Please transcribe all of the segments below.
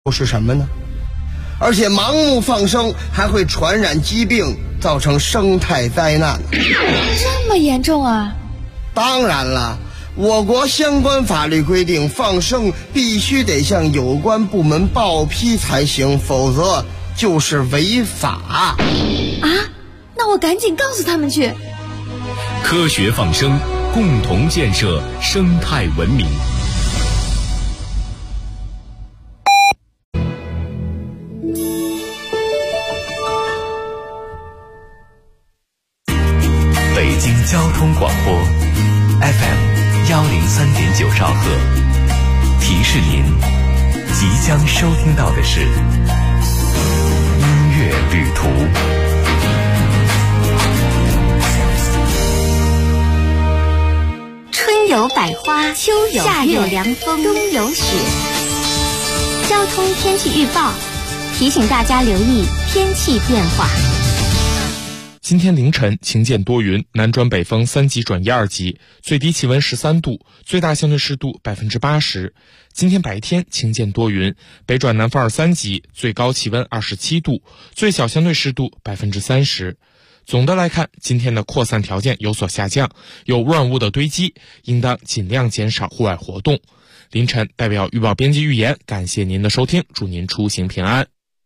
是什么呢？而且盲目放生还会传染疾病，造成生态灾难。 这么严重啊？ 当然了，我国相关法律规定，放生必须得向有关部门报批才行，否则就是违法。 啊？那我赶紧告诉他们去。 科学放生，共同建设生态文明。北京交通广播 FM103.9兆赫，提示您即将收听到的是音乐旅途。 春有百花，秋有夏有凉风，冬有雪。交通天气预报提醒大家留意天气变化。 今天凌晨晴间多云，南转北风3级转1、2级，最低气温13度，最大相对湿度80%。今天白天晴间多云，北转南风2、3级，最高气温27度，最小相对湿度30%。总的来看，今天的扩散条件有所下降，有污染物的堆积，应当尽量减少户外活动。凌晨代表预报编辑预言，感谢您的收听，祝您出行平安。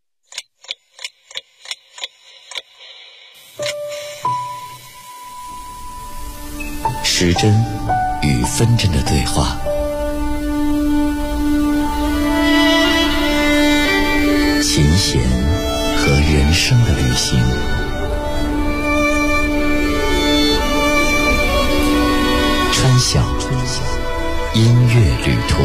时针与分针的对话，琴弦和人生的旅行，川晓音乐旅途。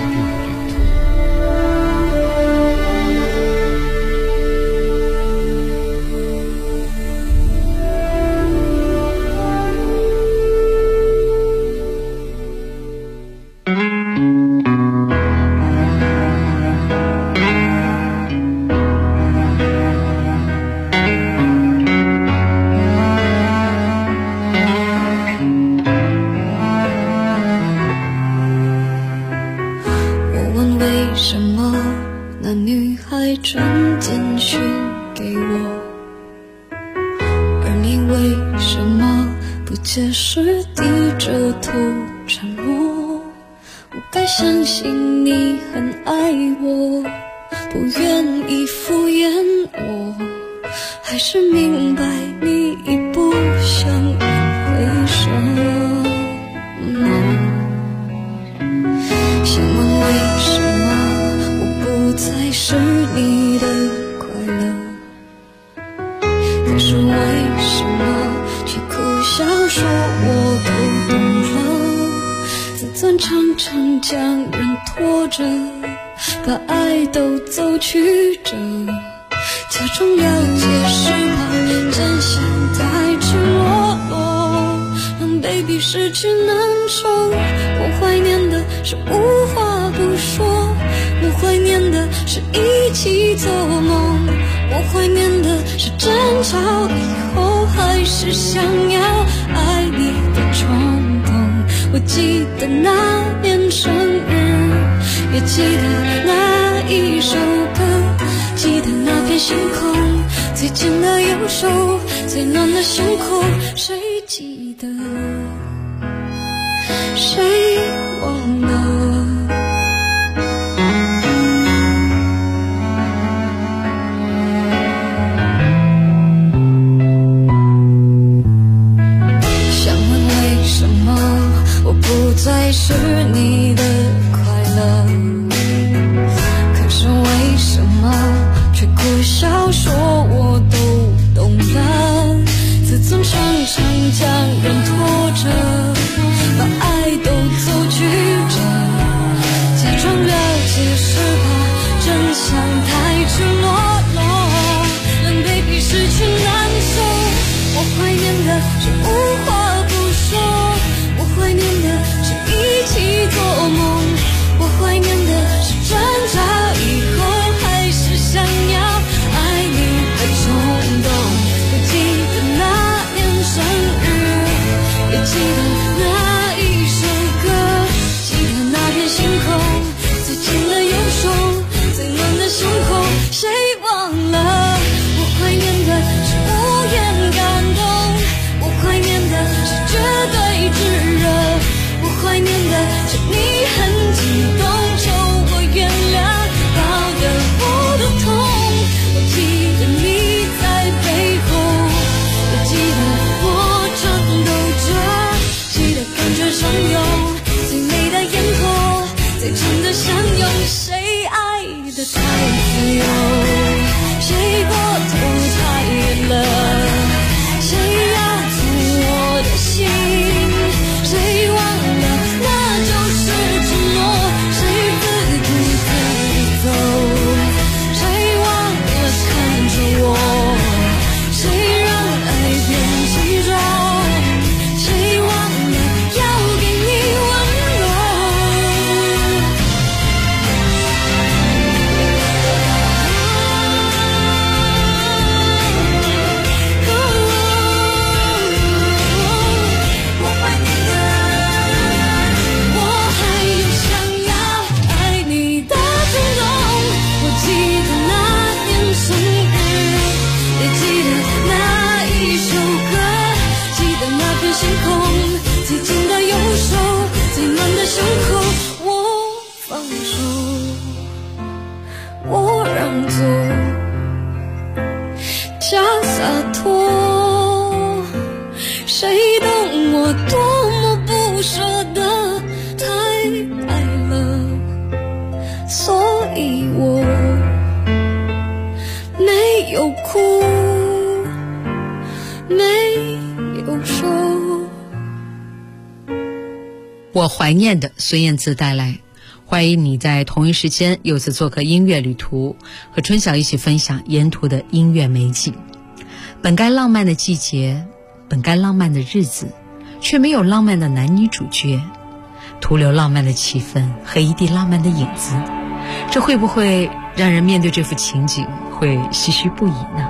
解释低着头沉默，我该相信你很爱我，不愿意敷衍我，还是明白你已不想挽回什么。想问为什么我不再是你的快乐，可是为什么却苦笑说我都懂了，自尊常常将人拖着，把爱都走曲折，假装了解是怕真相太赤裸裸，让 baby 失去难受。我怀念的是无话不说，我怀念的是一起做梦，我怀念的是争吵以后还是想要爱你的冲动。我记得那年生日，也记得那一首歌，记得那片星空，最近的右手，最暖的胸口，谁记得，谁忘了。不再是你的快乐，可是为什么却苦笑说我都懂了，自尊常常将人拖着，把爱都走曲折，假装了解是怕真相太赤裸裸，让 baby 失去难受。我怀念的是无话不说，我怀念的是一起做梦，我怀念的是挣扎以后还是想要爱你的冲动。我记得那年生日，也记得那一首歌，记得那片星空，最近的右手，最暖的太自由，谁过头太远了，谁要走我的心，谁忘了那就是承诺，谁自顾自地走，谁忘了看着我，谁让爱变沉重，谁忘了要给你温柔。我怀念的，我还有想要爱你的冲动。我记得那年生日，也记得那一首歌，记得那片星空，最紧的右手，最暖的胸口。我放手，我让座，假洒脱，谁懂我多么不舍得，太爱了，所以我没有哭，没有说。 我怀念的孙燕姿带来，欢迎你在同一时间又次做客音乐旅途，和春晓一起分享沿途的音乐美景。本该浪漫的季节，本该浪漫的日子，却没有浪漫的男女主角，徒留浪漫的气氛和一地浪漫的影子，这会不会让人面对这幅情景会唏嘘不已呢？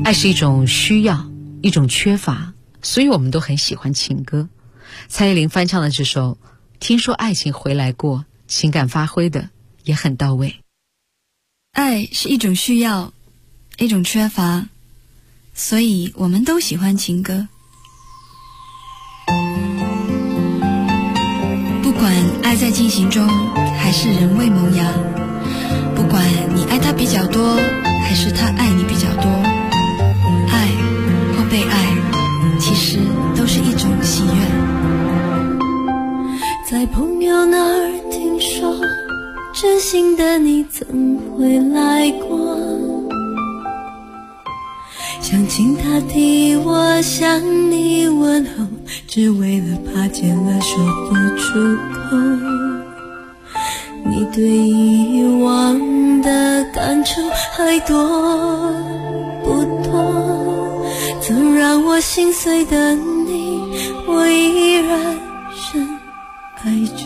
爱是一种需要，一种缺乏，所以我们都很喜欢情歌。蔡依林翻唱的这首《听说爱情回来过》，情感发挥的也很到位。 爱是一种需要，一种缺乏，所以我们都喜欢情歌。不管爱在进行中，还是人未萌芽，不管你爱他比较多，还是他爱你比较多，爱或被爱，其实都是一种喜悦。在朋友那儿听说，真心的你曾回来过，想请他替我向你问候，只为了怕见了说不出口。你对以往的感触还多不多？曾让我心碎的你，我依然深爱着。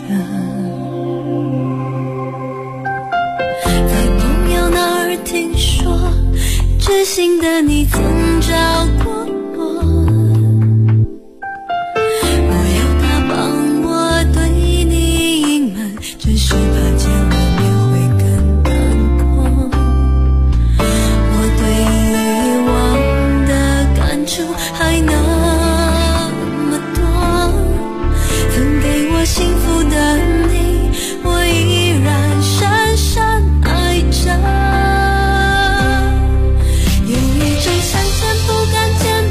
在朋友那儿听说，知心的你曾找过我，我要他帮我对你隐瞒，只是怕见了面会更难过。我对以往的感触还那么多，曾给我幸福的你，我依然深深爱着。有一种想见不敢见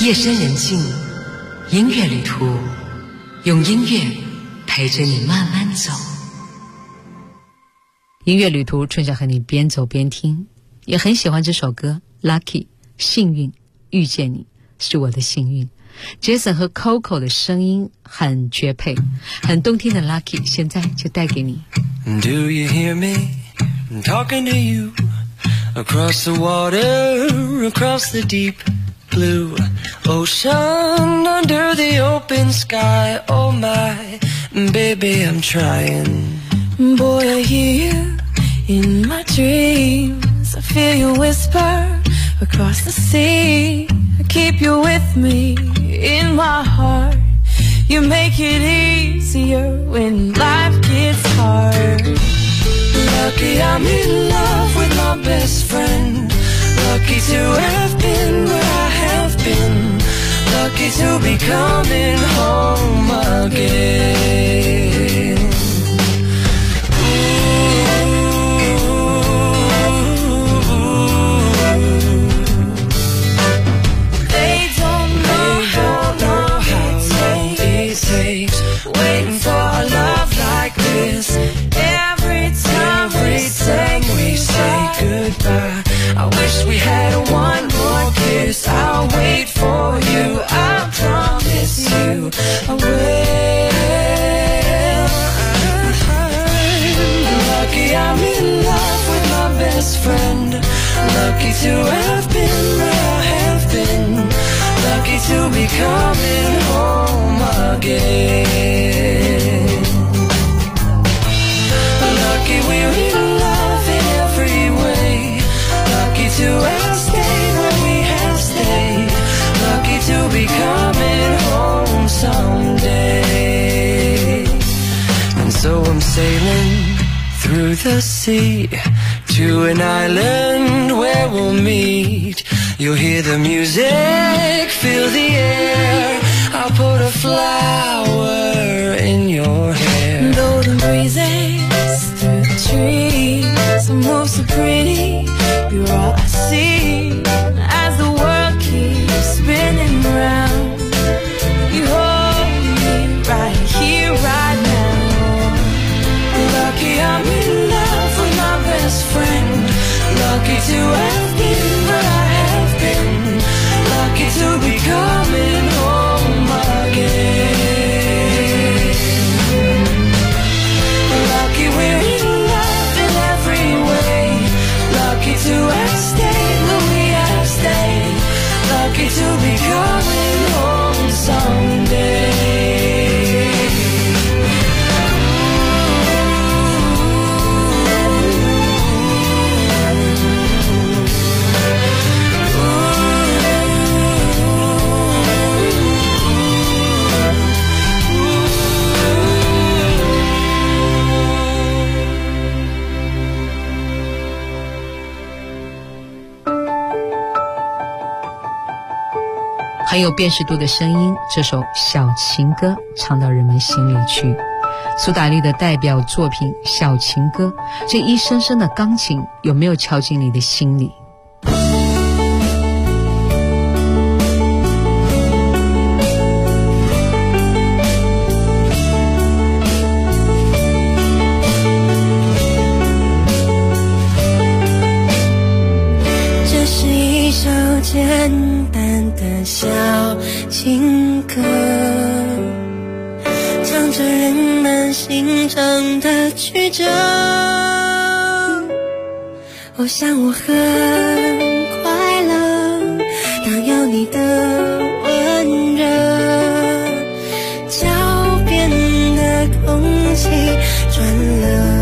夜深人静，音乐旅途，用音乐陪着你慢慢走。音乐旅途，春晓和你边走边听，也很喜欢这首歌 Lucky 幸运，遇见你是我的幸运。Jason 和 Coco 的声音很绝配，很动听的 Lucky 现在就带给你。 Do you hear me? I'm talking to you across the water, across the deep blue ocean, under the open sky. Oh my, baby, I'm trying. Boy, I hear you in my dreams. I feel you whisper across the sea. I keep you with me in my heart. You make it easier when life gets hard. Lucky I'm in love with my best friend. Lucky to have been where I have been. Lucky to be coming home again. They don't know how long it takes waiting for a love like this. Every time we say goodbye, I wish we had one more kiss. I'll wait for you, I promise you I will. Lucky I'm in love with my best friend. Lucky to have been where I have been. Lucky to be coming home again. Lucky we're in love in every way. Lucky to have stayed where we have stayed. Lucky to be coming home someday. And so I'm sailing through the sea to an island where we'll meet. You'll hear the music, feel the air. I'll put a flower in your hair. Though the breezes through the trees move so pretty, you're all I see as the world keeps spinning round. You hold me right here, right now. Lucky I'm in love with my best friend. Lucky to have been where I have been. Lucky to be coming home again. Lucky we're in love in every way. Lucky to have stayed where we have stayed. Lucky to be coming home someday. 很有辨识度的声音，这首小情歌唱到人们心里去。苏打绿的代表作品《小情歌》，这一声声的钢琴有没有敲进你的心里？ 这是一首简单的小情歌，唱着人们心中的曲折。我想我很快乐，当有你的温热，脚边的空气转了。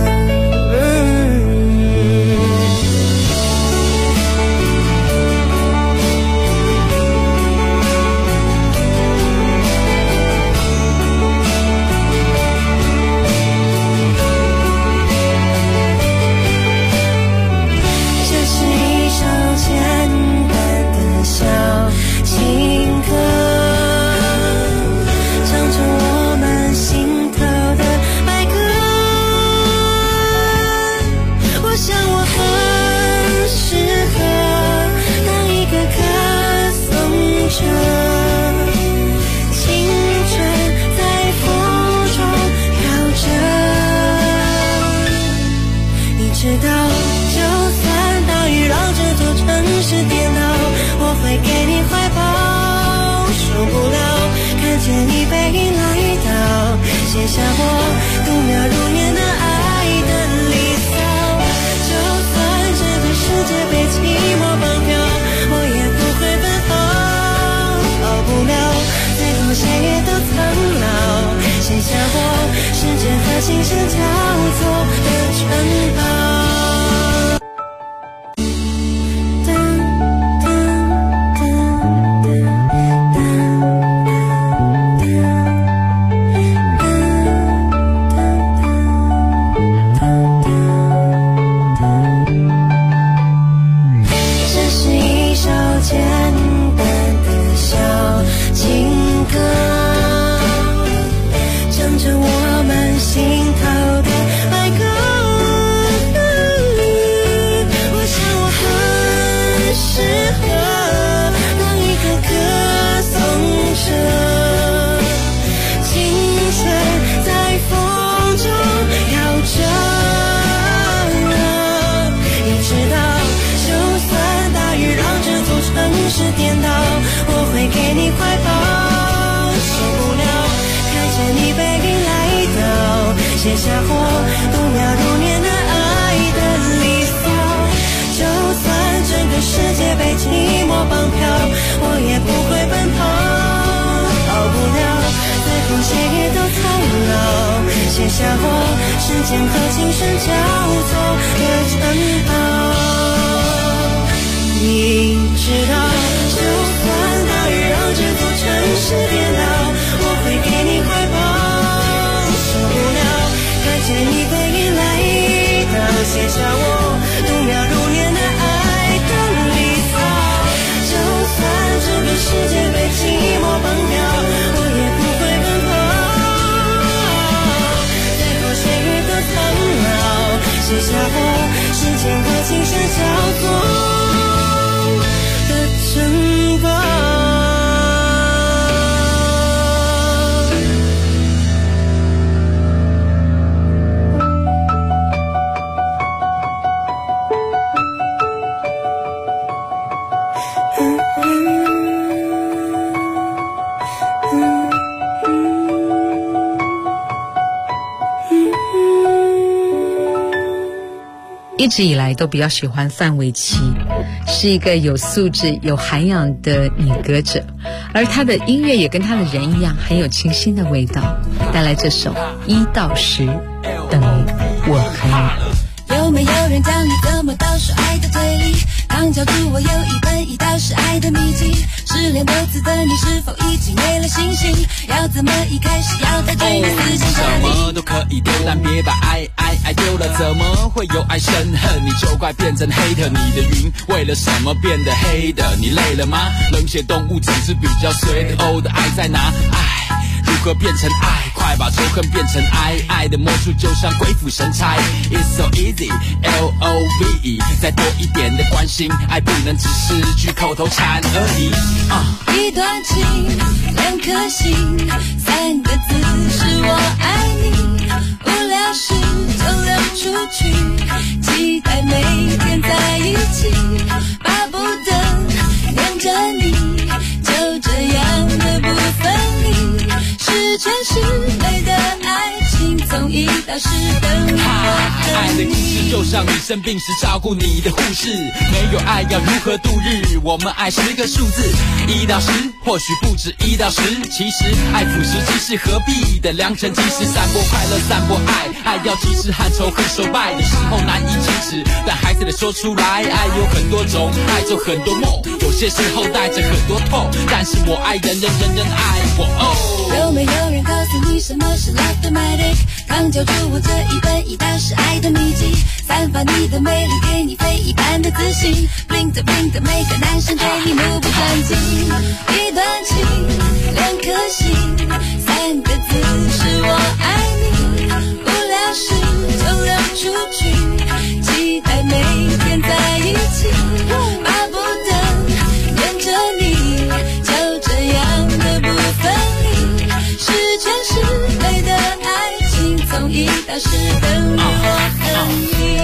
心声交错的城堡。写下或度秒如年的爱的离骚，就算整个世界被寂寞绑票，我也不会奔跑。逃不了最后谁也都苍老，写下或时间和琴声交错的城堡。你知道，就算大雨让这座城市颠倒，我会给你怀抱。看见你背影来到，写下我度秒如年的爱的离骚。就算整个世界被寂寞绑票，我也不会奔跑。最后岁月的苍老，写下我时间和琴声交错的城堡。 一直以来都比较喜欢范玮琪，是一个有素质有涵养的女歌者，而她的音乐也跟她的人一样很有清新的味道。带来这首1到10，等于我和你。 有没有人教你怎么倒数爱的推理？当教主我有一本1到10爱的秘籍。失恋多次的你是否已经没了信心？要怎么一开始要带着你思想什么都可以丢，但别把爱丢了。怎么会有爱生恨？你就快变成黑的。你的云为了什么变得黑的？你累了吗？冷血动物只是比较随的。哦的爱在哪？爱如何变成爱？快把仇恨变成爱。爱的魔术就像鬼斧神差。 It's so easy LOVE， 再多一点的关心，爱不能只是句口头禅而已。 一段情2颗心，3个字是我爱你。无聊时就溜出去，期待每天在一起，巴不得念着你，就这样的不分离，十全十美的爱情，从1到10等于我爱的故事就像你生病时照顾你的护士，没有爱要如何度日？我们爱10个数字，1到10，或许不止1到10。其实爱腐蚀即是何必的良辰吉时，散播快乐，散播爱，爱要及时和仇恨手败的时候难以启齿，但还是得说出来。爱有很多种，爱做很多梦，有些时候带着很多痛，但是我爱人人爱我。 有没有人告诉你什么是 Love-O-Matic？ 刚教出我这一本1到10爱的秘籍，散发你的魅力，给你非一般的自信， Bling 的 Bling 的，每个男生对你目不转睛。一段情2颗心，3个字是我爱你。无聊时就溜出去，期待每天在一起，巴不得念着你，就这样的不分离，十全十美的爱情，从1到10等于我和你。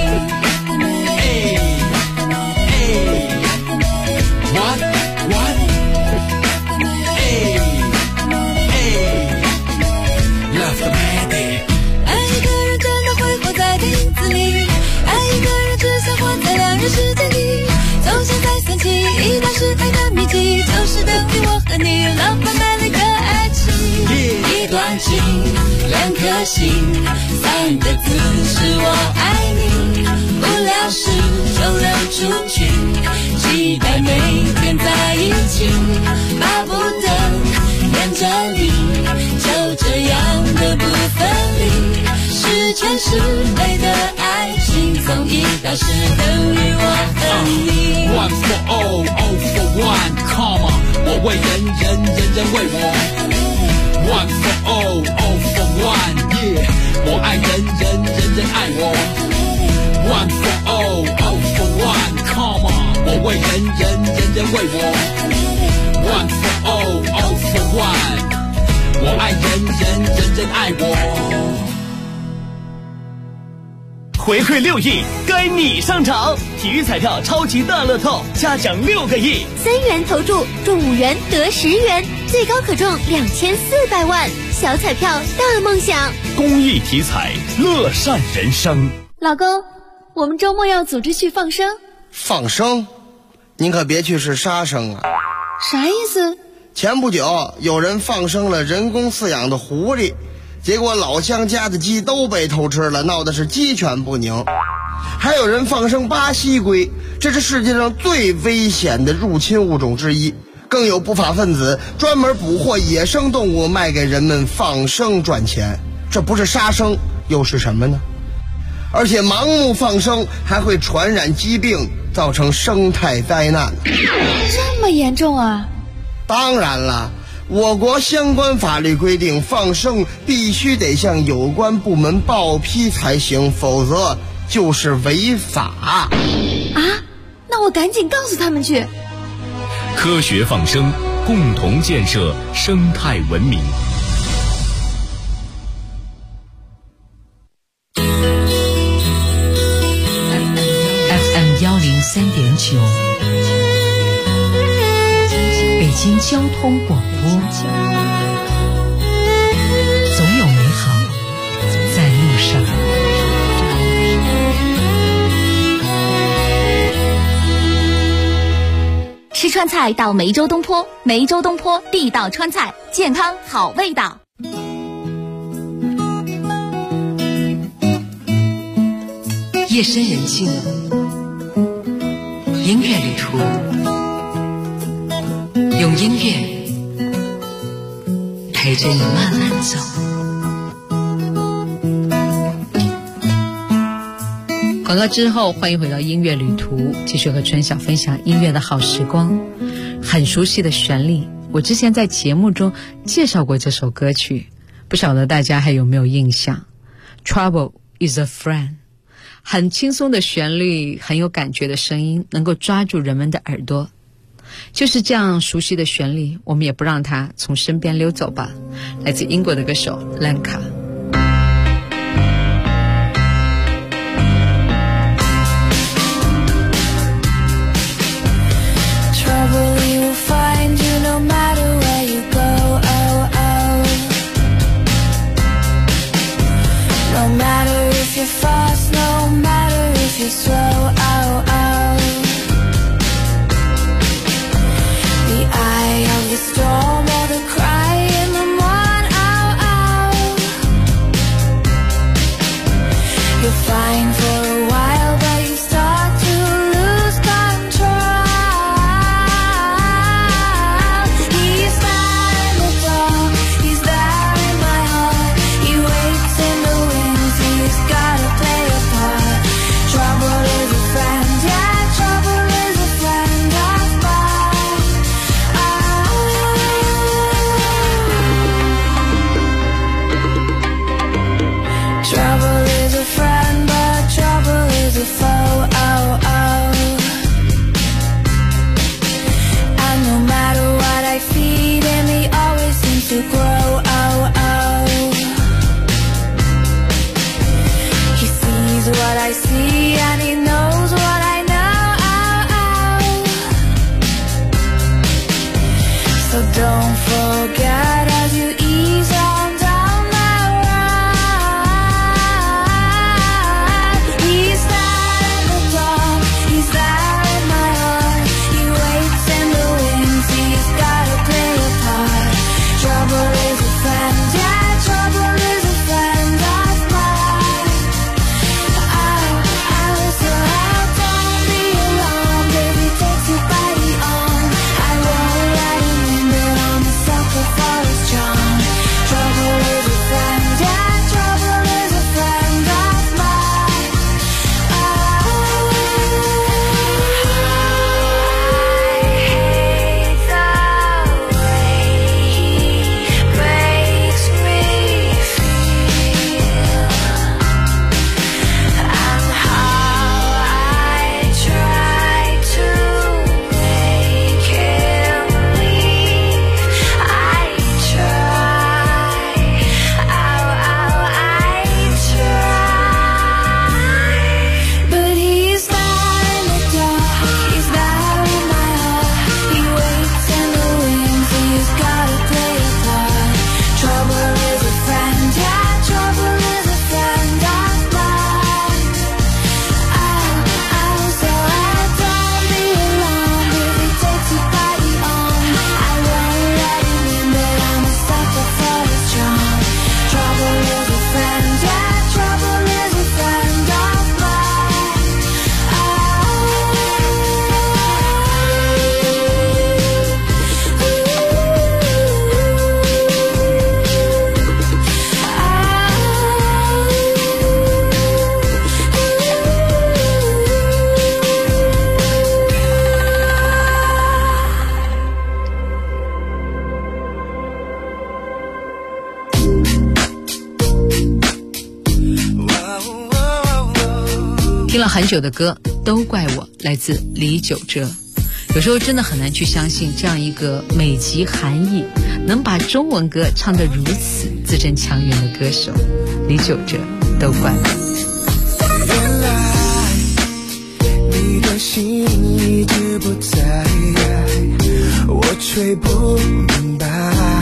爱一个人真的会活在瓶子里，爱一个人只想活在2人世界里。从现在算起1到10爱的秘籍，就是等于我和你 Love-O-Matic 的爱情。 一段情 2颗星，3个字是我爱你。无聊时就溜出去，期待每天在一起，巴不得黏着你，就这样的不分离，十全十美的爱情，从1到10等于我和你。 One for all, all for one, come on， 我为人人，人人为我。One for all, all for one, yeah， 我爱人人，人人爱我。One for all, all for one, come on， 我为人人，人人为我。One for all, all for one， 我爱人人，人人爱我。 回馈6亿，该你上场！体育彩票超级大乐透，嘉奖6个亿 ，3元投注中5元得10元，最高可中2400万，小彩票大梦想。 公益体彩，乐善人生。 老公，我们周末要组织去放生。 放生？您可别去是杀生啊！ 啥意思？ 前不久有人放生了人工饲养的狐狸，结果老乡家的鸡都被偷吃了，闹的是鸡犬不宁。还有人放生巴西龟，这是世界上最危险的入侵物种之一。更有不法分子专门捕获野生动物卖给人们放生赚钱，这不是杀生又是什么呢？而且盲目放生还会传染疾病，造成生态灾难。 这么严重啊？ 当然了，我国相关法律规定，放生必须得向有关部门报批才行，否则就是违法。 啊？那我赶紧告诉他们去。 科学放生，共同建设生态文明。 FM 103.9，北京交通广播，总有美好在路上。 吃川菜到梅州东坡，梅州东坡地道川菜，健康好味道。 夜深人静，音乐旅途，用音乐陪着你慢慢走。广告之后，欢迎回到音乐旅途，继续和春晓分享音乐的好时光。很熟悉的旋律，我之前在节目中介绍过这首歌曲，不晓得大家还有没有印象。 Trouble is a friend， 很轻松的旋律，很有感觉的声音，能够抓住人们的耳朵。就是这样熟悉的旋律，我们也不让它从身边溜走吧。来自英国的歌手兰卡。 Trouble is a friend. 了很久的歌都怪我，来自李玖哲。有时候真的很难去相信这样一个美籍韩裔能把中文歌唱得如此字正腔圆的歌手。李玖哲都怪我。 原来你的心一直不在，我却不明白。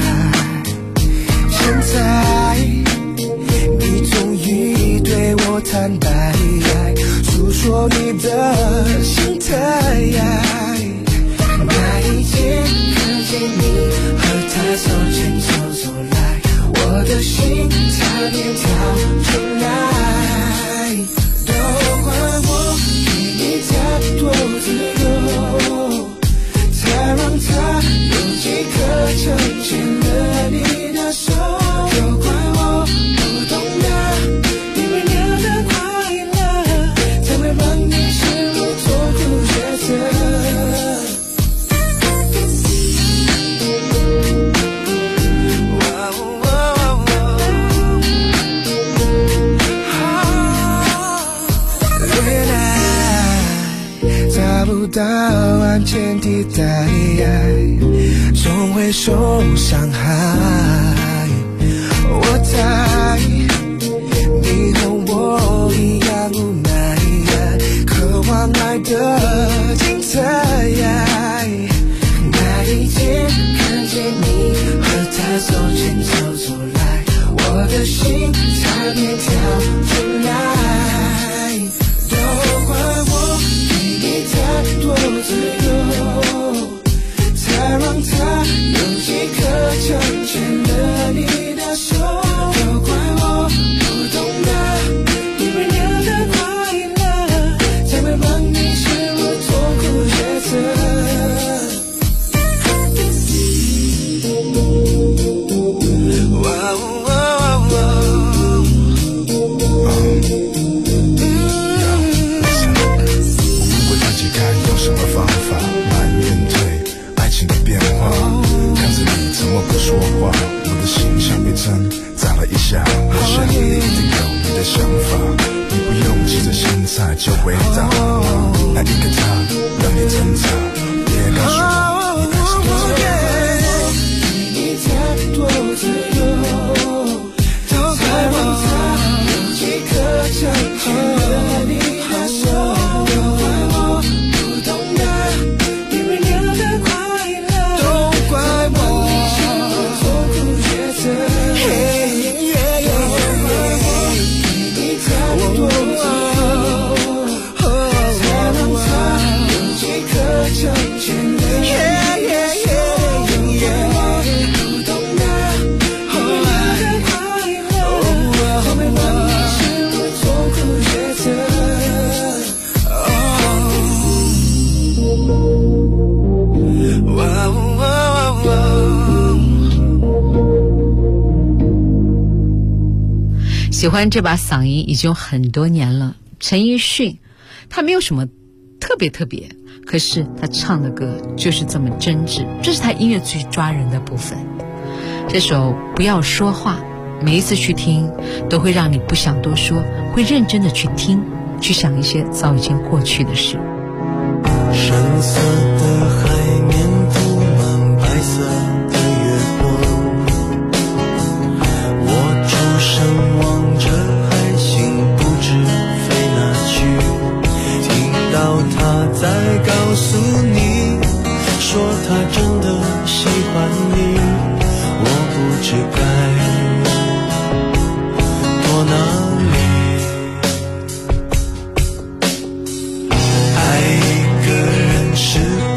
现在你终于对我坦白，诉说你的心态。那一天看见你和他手牵手走来，我的心差点跳出来。都怪我给你太多自由，才让他有机可乘牵了你的手。都怪我不懂得你们俩的快乐，才会让你陷入做苦抉择。到完全替代，总会受伤害。我猜你和我一样无奈，渴望爱的精彩。那一天看见你和他手牵手走来，我的心差点跳出来。都怪我太多自由，才让他有机可乘牵了你的手。都怪我不懂得你们俩的快乐，才会让你陷入痛苦抉择。不说话，我的心像被针扎了一下，我想你一定有你的想法，你不用急着现在就回答。那一个他让你挣扎，别告诉我你爱上我。你太多自由，才让他有机可乘牵了你的手。都怪我不懂得你们俩的快乐，都怪我喜欢这把嗓音已经有很多年了，陈奕迅，他没有什么特别，可是他唱的歌就是这么真挚，这是他音乐最抓人的部分。这首不要说话，每一次去听都会让你不想多说，会认真的去听，去想一些早已经过去的事。 深色的海面铺满白色的月光，我出神望着海星不知飞哪去，听到他在告诉你说他真的喜欢你，我不知该躲哪里。爱一个人是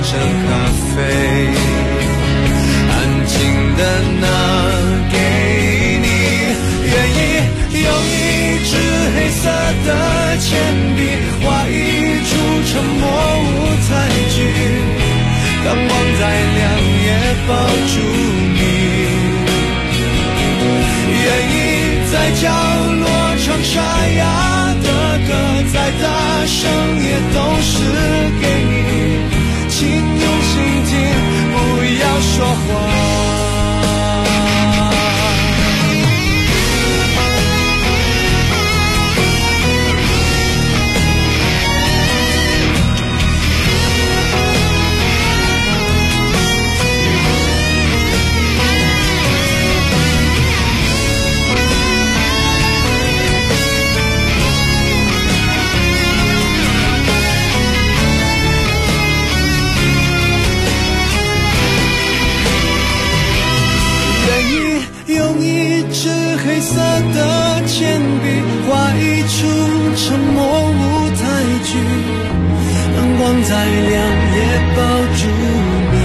着咖啡，安静的拿给你。愿意用一支黑色的铅笔画一出沉默舞台剧，当光再亮也抱住你。愿意在角落唱沙哑的歌，再大声也都是给你，请用心听，不要说话。黑色的铅笔画一出沉默舞台剧，灯光再亮也抱住你。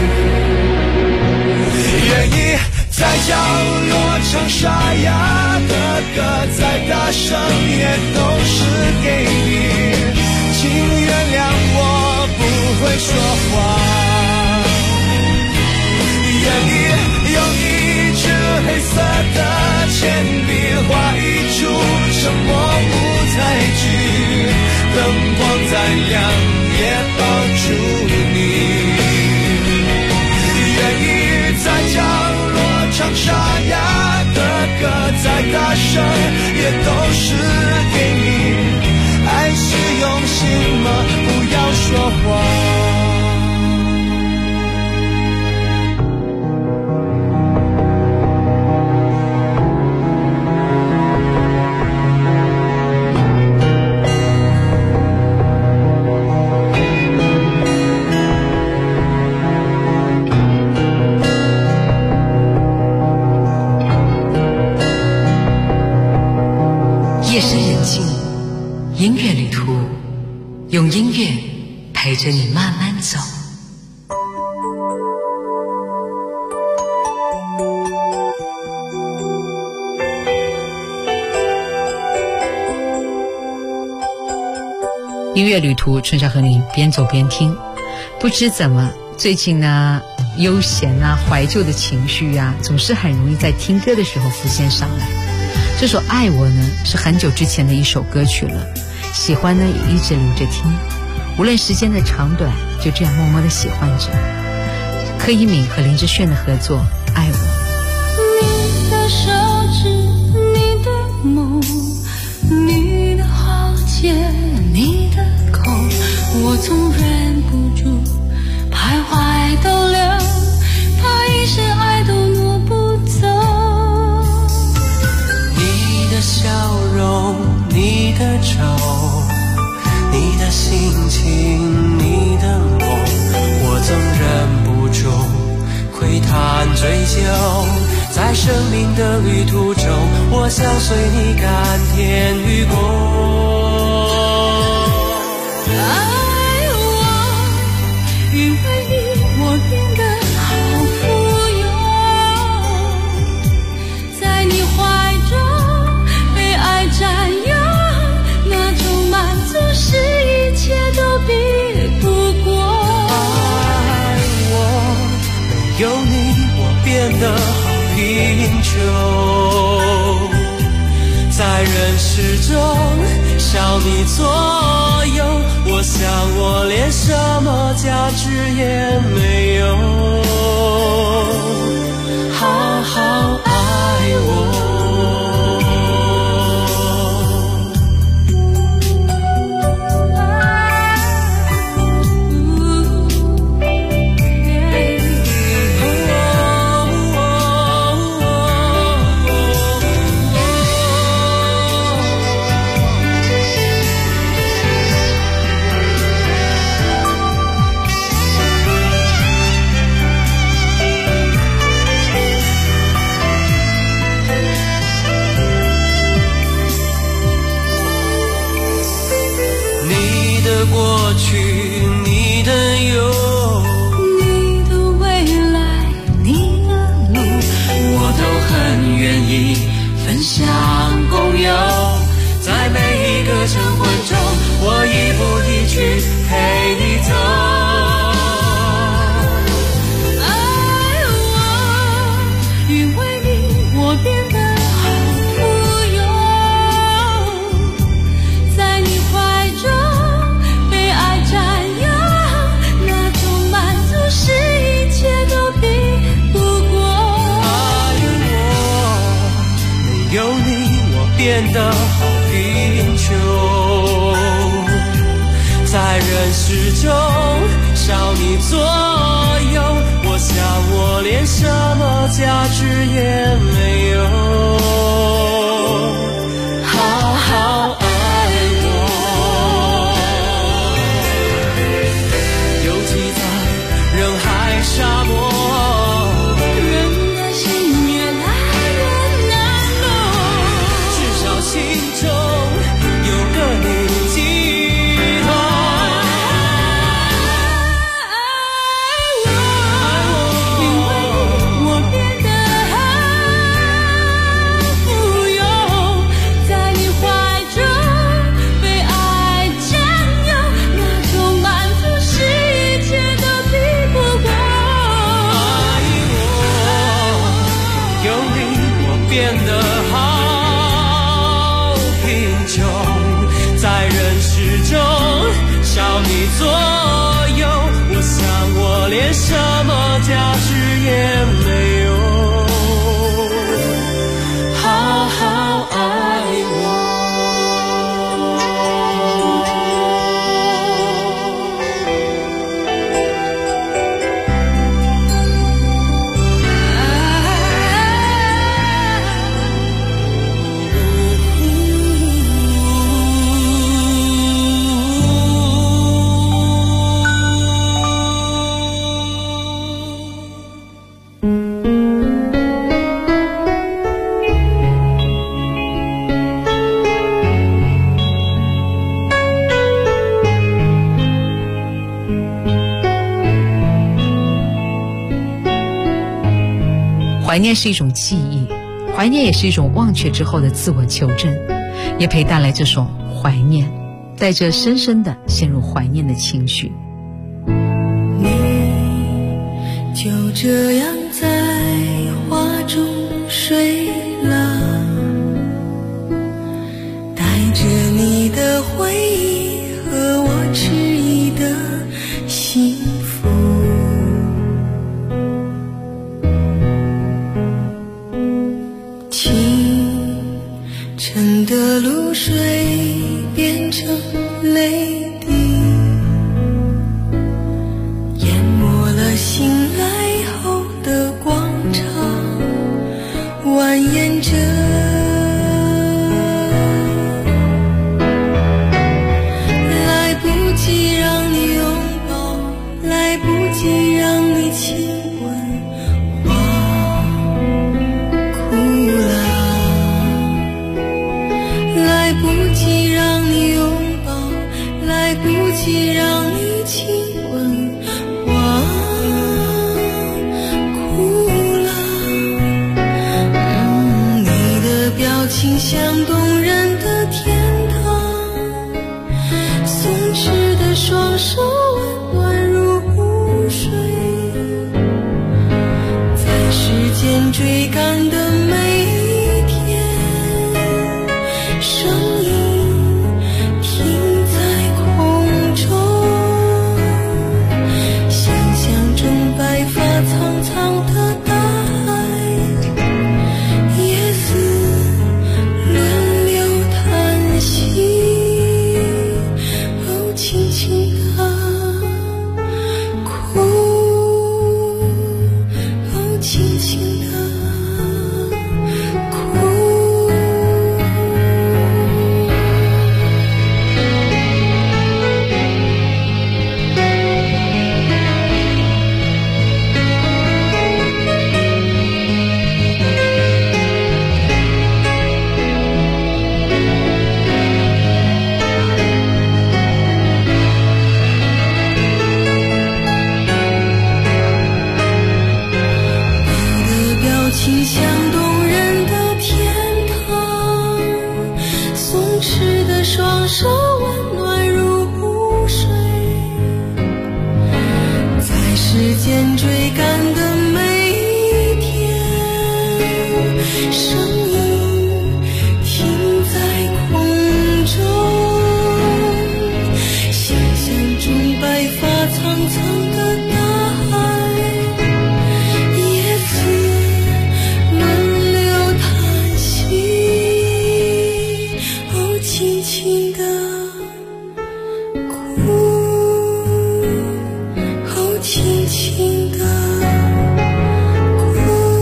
愿意在角落唱沙哑的歌，再大声也都是给你，请原谅我不会说话。愿意用一支黑色的铅笔画一出沉默舞台剧，灯光再亮也抱住你。愿意在角落唱沙哑的歌，再大声也都是给你。爱是用心吗？不要说话。 音乐旅途，用音乐陪着你慢慢走。音乐旅途，春夏和你边走边听。不知怎么，最近呢，悠闲啊、怀旧的情绪啊，总是很容易在听歌的时候浮现上来。这首《爱我》呢，是很久之前的一首歌曲了。喜欢呢也一直留着听，无论时间的长短，就这样默默的喜欢着。柯以敏和林志炫的合作《爱我》。 你的手指，你的梦，你的喉结，你的口，我总忍不住徘徊逗留，怕一时爱都挪不走。 你的笑容，你的愁，你的心情，你的梦，我总忍不住窥探追究。在生命的旅途中，我想随你甘甜与共。 爱我，因为你我变得好富有，在你怀中被爱占有，那种满足是一切都比不过。 爱我，没有你我变得好贫穷，在人世中少你左右，我想我连什么价值也没有。好好爱我。 得好贫穷，在人世中少你左右，我想我连什么价值也没有。好好爱我，游击在人海沙漠，左右，我想我连什么价值也没有。好好爱我。 怀念是一种记忆，怀念也是一种忘却之后的自我求证，也陪带来这种怀念，带着深深的陷入怀念的情绪。 你就这样在花中睡了，带着你的回忆和我迟疑的幸福，清晨的露水变成泪滴，淹没了醒来后的广场，蜿蜒着来不及让你拥抱，来不及让你亲吻，花哭了，来不及让你拥抱，来不及让你亲吻，花哭了。你的表情像动人的天堂，松弛的双手温暖如湖水，在时间追赶的每一天，声音停在空中，想象中白发苍苍的大海，叶子轮流叹息，哦，轻轻地哭，哦，轻轻地哭。你的表情像动人的天堂，松弛的双手温暖如湖水，在时间追赶的每一天，声音停在空中，想象中白发苍苍的大海，叶子轮流叹息， 轻轻地哭。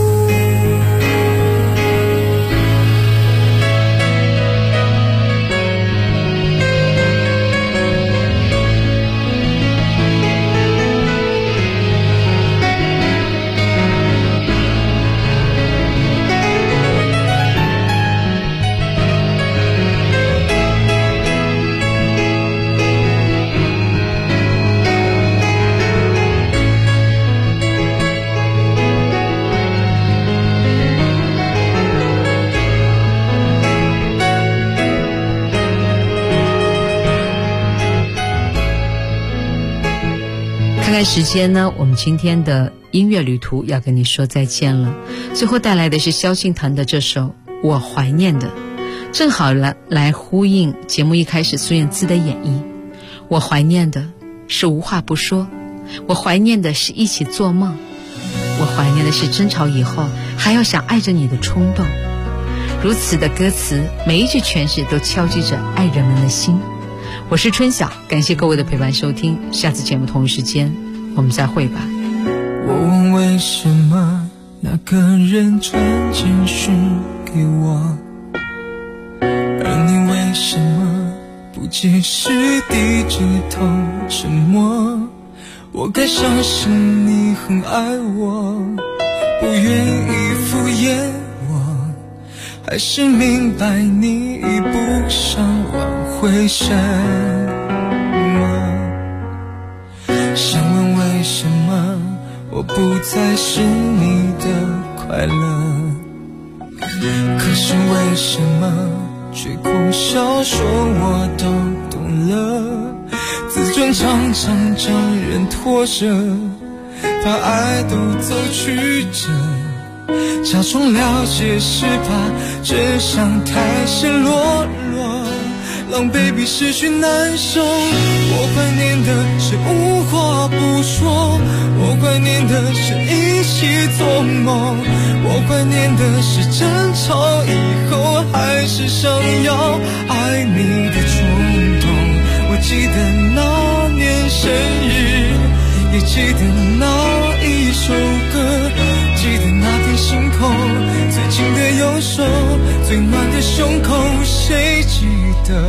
看看时间呢，我们今天的音乐旅途要跟你说再见了。最后带来的是萧敬腾的这首《我怀念的》，正好来呼应节目一开始孙燕姿的演绎。我怀念的是无话不说，我怀念的是一起做梦，我怀念的是争吵以后还要想爱着你的冲动。如此的歌词，每一句诠释都敲击着爱人们的心。我是春晓，感谢各位的陪伴收听，下次节目同一时间我们再会吧。 我问为什么那个人传简讯给我，而你为什么不及时低着头沉默？我该相信你很爱我，不愿意敷衍我，还是明白你已不想挽回什么？想问为什么我不再是你的快乐，可是为什么却苦笑说我都懂了？自尊常常让人拖着，把爱都走曲折，假装了解是怕真相太赤裸裸，狼狈比失去难受。我怀念的是无话不说，我怀念的是一起做梦，我怀念的是争吵以后还是想要爱你的冲动。我记得那年生日，也记得那一首歌，记得那片星空，最近的右手，最暖的胸口，谁记得，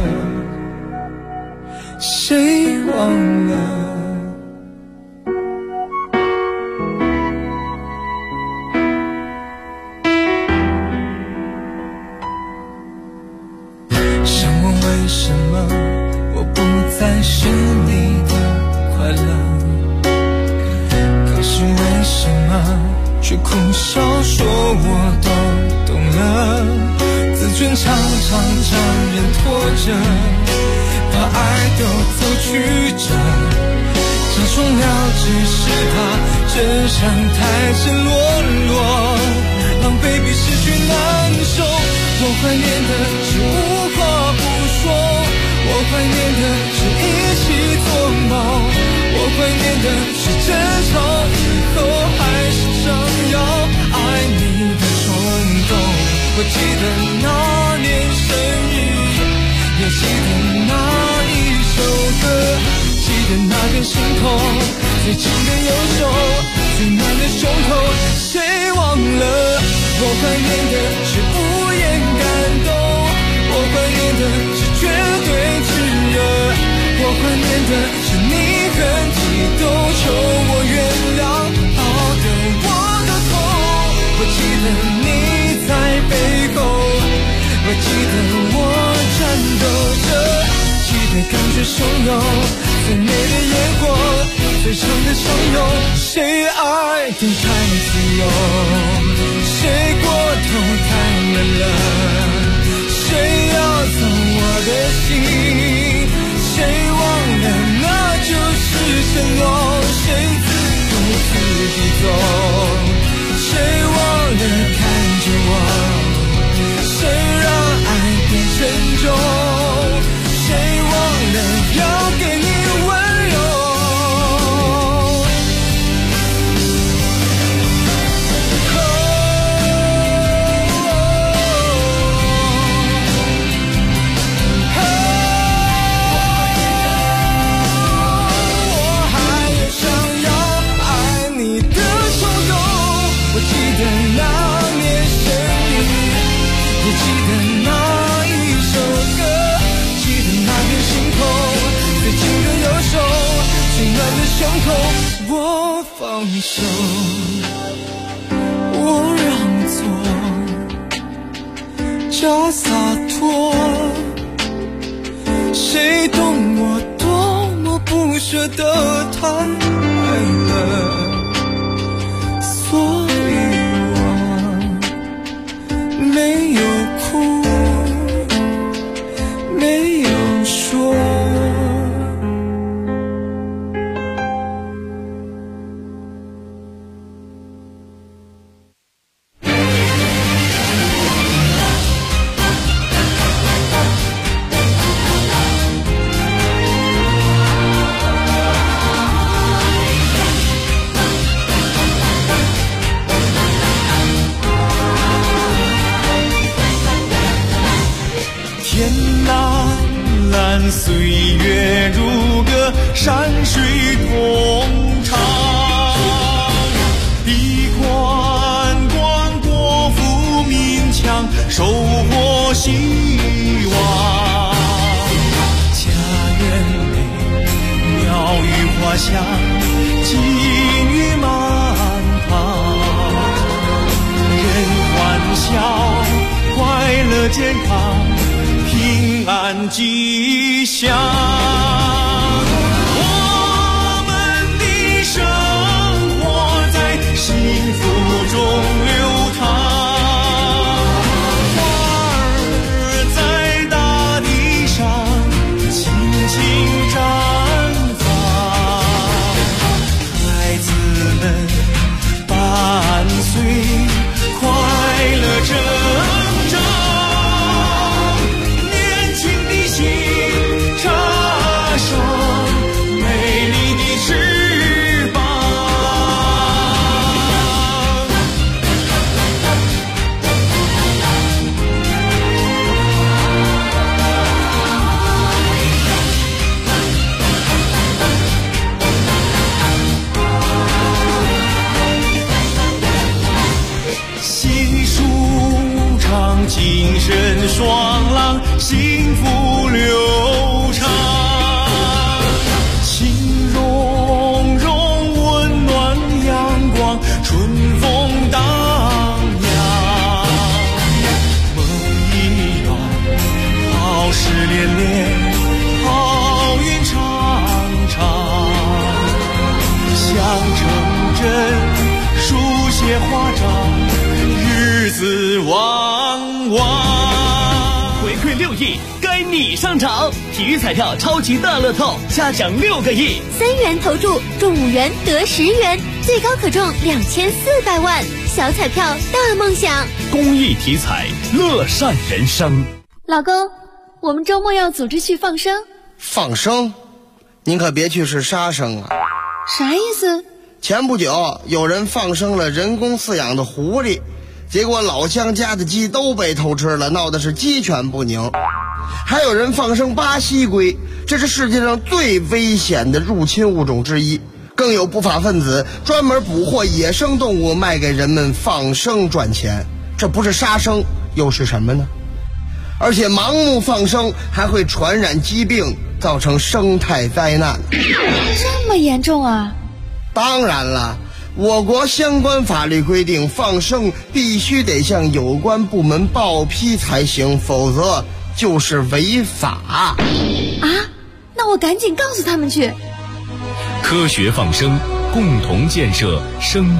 谁忘了？想问为什么我不再是你的快乐，可是为什么却苦笑说我都懂了？自尊常常让人拖着，把爱都走曲折，假装了解是怕真相太赤裸裸，狼狈比失去难受。我怀念的是无话不说，我怀念的是一起做梦，我怀念的是争吵以后还是想要爱你的冲动。我记得那年生日，也记得那一首歌，记得那片星空，最近的右手，最暖的胸口，谁忘了？我怀念的是无言感动，我怀念的是绝对炽热，我怀念的是你很激动，求我原谅，好的我的痛。我记得你在背后，我记得我颤抖着，记得感觉汹涌，最美的烟火，最长的相拥，谁爱得太自由，谁过头太远了，谁要走我的心，谁忘了那就是承诺，谁自顾自己走，谁忘了看着我，谁让爱变沉重，谁忘了要给你温柔。我还放手，我让座，假洒脱，谁懂我多么不舍得太爱了，所以我没有哭，没有说。岁月如歌，山水同唱，一冠冠国富民强，收获希望。家园内鸟语花香，金玉满堂，人欢笑，快乐健康，平安吉祥。我们的生活在幸福中流淌，花儿在大地上轻轻绽放，孩子们伴随快乐成长，精神爽朗，幸福流畅，情融融，温暖阳光，春风荡漾，梦一圆，好事连连，好运长长，想成真，书写华章，日子旺旺。 回馈6亿，该你上场！体育彩票超级大乐透，下奖6个亿 ，3元投注中5元得10元，最高可中2400万，小彩票大梦想。 公益体彩，乐善人生。 老公，我们周末要组织去放生。 放生？您可别去是杀生啊！ 啥意思？ 前不久有人放生了人工饲养的狐狸，结果老乡家的鸡都被偷吃了，闹的是鸡犬不宁。还有人放生巴西龟，这是世界上最危险的入侵物种之一。更有不法分子专门捕获野生动物卖给人们放生赚钱，这不是杀生又是什么呢？而且盲目放生还会传染疾病，造成生态灾难。 这么严重啊？ 当然了，我国相关法律规定，放生必须得向有关部门报批才行，否则就是违法。 啊？那我赶紧告诉他们去。 科学放生，共同建设生